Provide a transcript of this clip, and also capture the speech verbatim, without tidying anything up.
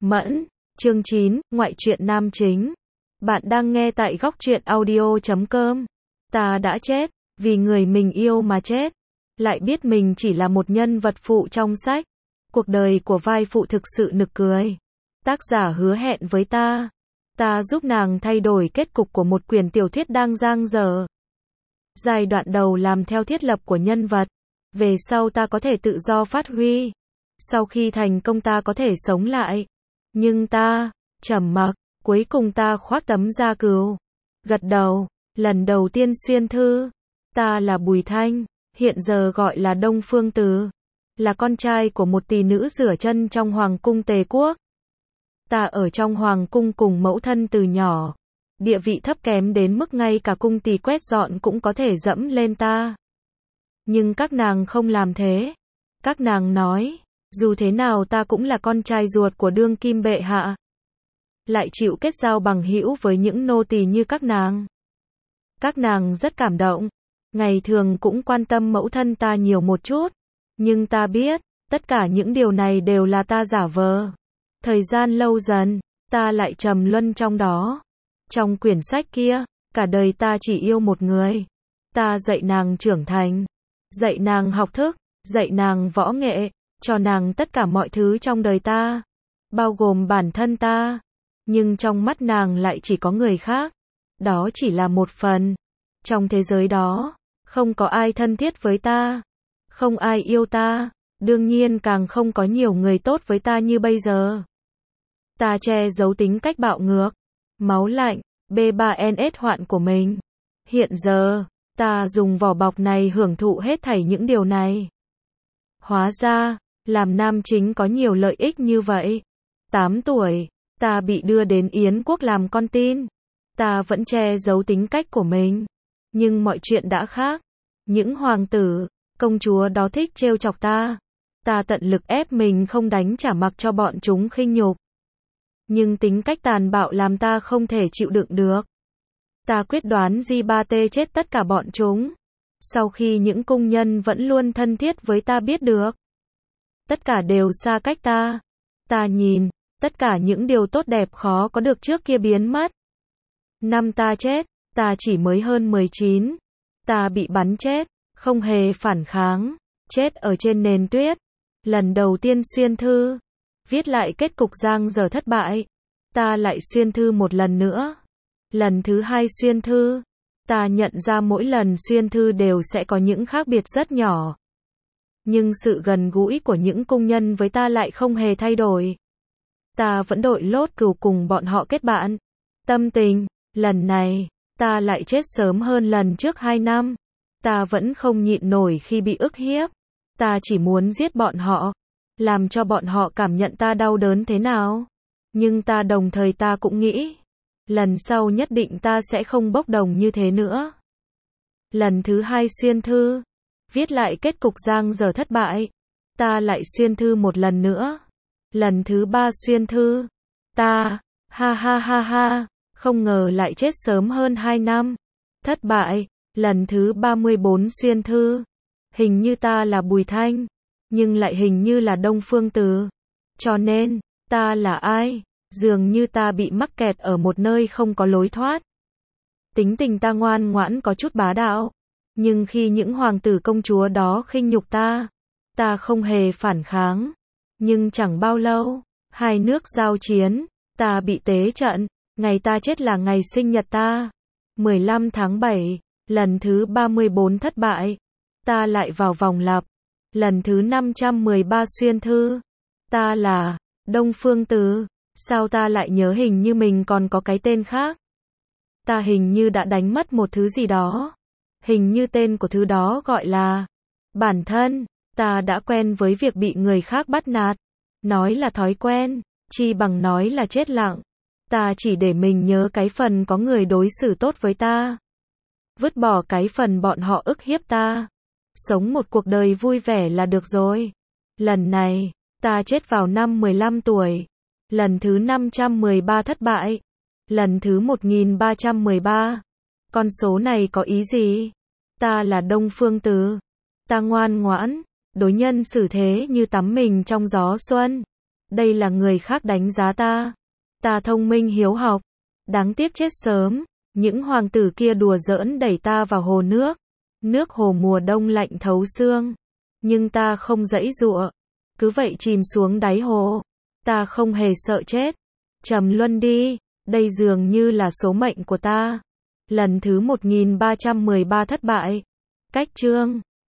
Mẫn, chương chín, ngoại truyện nam chính. Bạn đang nghe tại góc truyện audio chấm com. Ta đã chết, vì người mình yêu mà chết. Lại biết mình chỉ là một nhân vật phụ trong sách. Cuộc đời của vai phụ thực sự nực cười. Tác giả hứa hẹn với ta. Ta giúp nàng thay đổi kết cục của một quyển tiểu thuyết đang dang dở. Giai đoạn đầu làm theo thiết lập của nhân vật. Về sau ta có thể tự do phát huy. Sau khi thành công ta có thể sống lại. Nhưng ta, trầm mặc, cuối cùng ta khoác tấm da cừu. Gật đầu, lần đầu tiên xuyên thư. Ta là Bùi Thanh, hiện giờ gọi là Đông Phương Từ. Là con trai của một tỷ nữ rửa chân trong Hoàng cung Tề Quốc. Ta ở trong Hoàng cung cùng mẫu thân từ nhỏ. Địa vị thấp kém đến mức ngay cả cung tỳ quét dọn cũng có thể dẫm lên ta. Nhưng các nàng không làm thế. Các nàng nói, dù thế nào ta cũng là con trai ruột của đương kim bệ hạ. Lại chịu kết giao bằng hữu với những nô tỳ như các nàng. Các nàng rất cảm động. Ngày thường cũng quan tâm mẫu thân ta nhiều một chút. Nhưng ta biết, tất cả những điều này đều là ta giả vờ. Thời gian lâu dần, ta lại trầm luân trong đó. Trong quyển sách kia, cả đời ta chỉ yêu một người. Ta dạy nàng trưởng thành. Dạy nàng học thức. Dạy nàng võ nghệ. Cho nàng tất cả mọi thứ trong đời ta. Bao gồm bản thân ta. Nhưng trong mắt nàng lại chỉ có người khác. Đó chỉ là một phần. Trong thế giới đó, không có ai thân thiết với ta. Không ai yêu ta. Đương nhiên càng không có nhiều người tốt với ta như bây giờ. Ta che giấu tính cách bạo ngược, máu lạnh, B ba N S hoạn của mình. Hiện giờ, ta dùng vỏ bọc này hưởng thụ hết thảy những điều này. Hóa ra, làm nam chính có nhiều lợi ích như vậy. tám tuổi, ta bị đưa đến Yến quốc làm con tin. Ta vẫn che giấu tính cách của mình. Nhưng mọi chuyện đã khác. Những hoàng tử, công chúa đó thích trêu chọc ta. Ta tận lực ép mình không đánh trả mặc cho bọn chúng khinh nhục. Nhưng tính cách tàn bạo làm ta không thể chịu đựng được. Ta quyết đoán G ba T chết tất cả bọn chúng. Sau khi những cung nhân vẫn luôn thân thiết với ta biết được. Tất cả đều xa cách ta. Ta nhìn, tất cả những điều tốt đẹp khó có được trước kia biến mất. Năm ta chết, ta chỉ mới hơn mười chín. Ta bị bắn chết, không hề phản kháng. Chết ở trên nền tuyết. Lần đầu tiên xuyên thư. Viết lại kết cục dang dở thất bại. Ta lại xuyên thư một lần nữa. Lần thứ hai xuyên thư. Ta nhận ra mỗi lần xuyên thư đều sẽ có những khác biệt rất nhỏ. Nhưng sự gần gũi của những cung nhân với ta lại không hề thay đổi. Ta vẫn đội lốt cừu cùng bọn họ kết bạn. Tâm tình, lần này, ta lại chết sớm hơn lần trước hai năm. Ta vẫn không nhịn nổi khi bị ức hiếp. Ta chỉ muốn giết bọn họ. Làm cho bọn họ cảm nhận ta đau đớn thế nào. Nhưng ta đồng thời ta cũng nghĩ. Lần sau nhất định ta sẽ không bốc đồng như thế nữa. Lần thứ hai xuyên thư. Viết lại kết cục dang dở thất bại. Ta lại xuyên thư một lần nữa. Lần thứ ba xuyên thư. Ta, ha ha ha ha, không ngờ lại chết sớm hơn hai năm. Thất bại. Lần thứ ba mươi bốn xuyên thư. Hình như ta là Bùi Thanh. Nhưng lại hình như là Đông Phương Từ. Cho nên, ta là ai? Dường như ta bị mắc kẹt ở một nơi không có lối thoát. Tính tình ta ngoan ngoãn có chút bá đạo. Nhưng khi những hoàng tử công chúa đó khinh nhục ta, ta không hề phản kháng. Nhưng chẳng bao lâu, hai nước giao chiến, ta bị tế trận. Ngày ta chết là ngày sinh nhật ta. mười lăm tháng bảy, lần thứ ba mươi bốn thất bại. Ta lại vào vòng lặp. Lần thứ năm trăm mười ba xuyên thư. Ta là Đông Phương Từ. Sao ta lại nhớ hình như mình còn có cái tên khác? Ta hình như đã đánh mất một thứ gì đó. Hình như tên của thứ đó gọi là bản thân. Ta đã quen với việc bị người khác bắt nạt. Nói là thói quen, chi bằng nói là chết lặng. Ta chỉ để mình nhớ cái phần có người đối xử tốt với ta. Vứt bỏ cái phần bọn họ ức hiếp ta. Sống một cuộc đời vui vẻ là được rồi. Lần này, ta chết vào năm mười lăm tuổi. Lần thứ năm trăm mười ba thất bại. Lần thứ một nghìn ba trăm mười ba. Con số này có ý gì? Ta là Đông Phương Từ. Ta ngoan ngoãn, đối nhân xử thế như tắm mình trong gió xuân. Đây là người khác đánh giá ta. Ta thông minh hiếu học. Đáng tiếc chết sớm. Những hoàng tử kia đùa giỡn đẩy ta vào hồ nước. Nước hồ mùa đông lạnh thấu xương. Nhưng ta không giãy giụa. Cứ vậy chìm xuống đáy hồ. Ta không hề sợ chết. Trầm luân đi. Đây dường như là số mệnh của ta. Lần thứ một nghìn ba trăm mười ba thất bại. Cách chương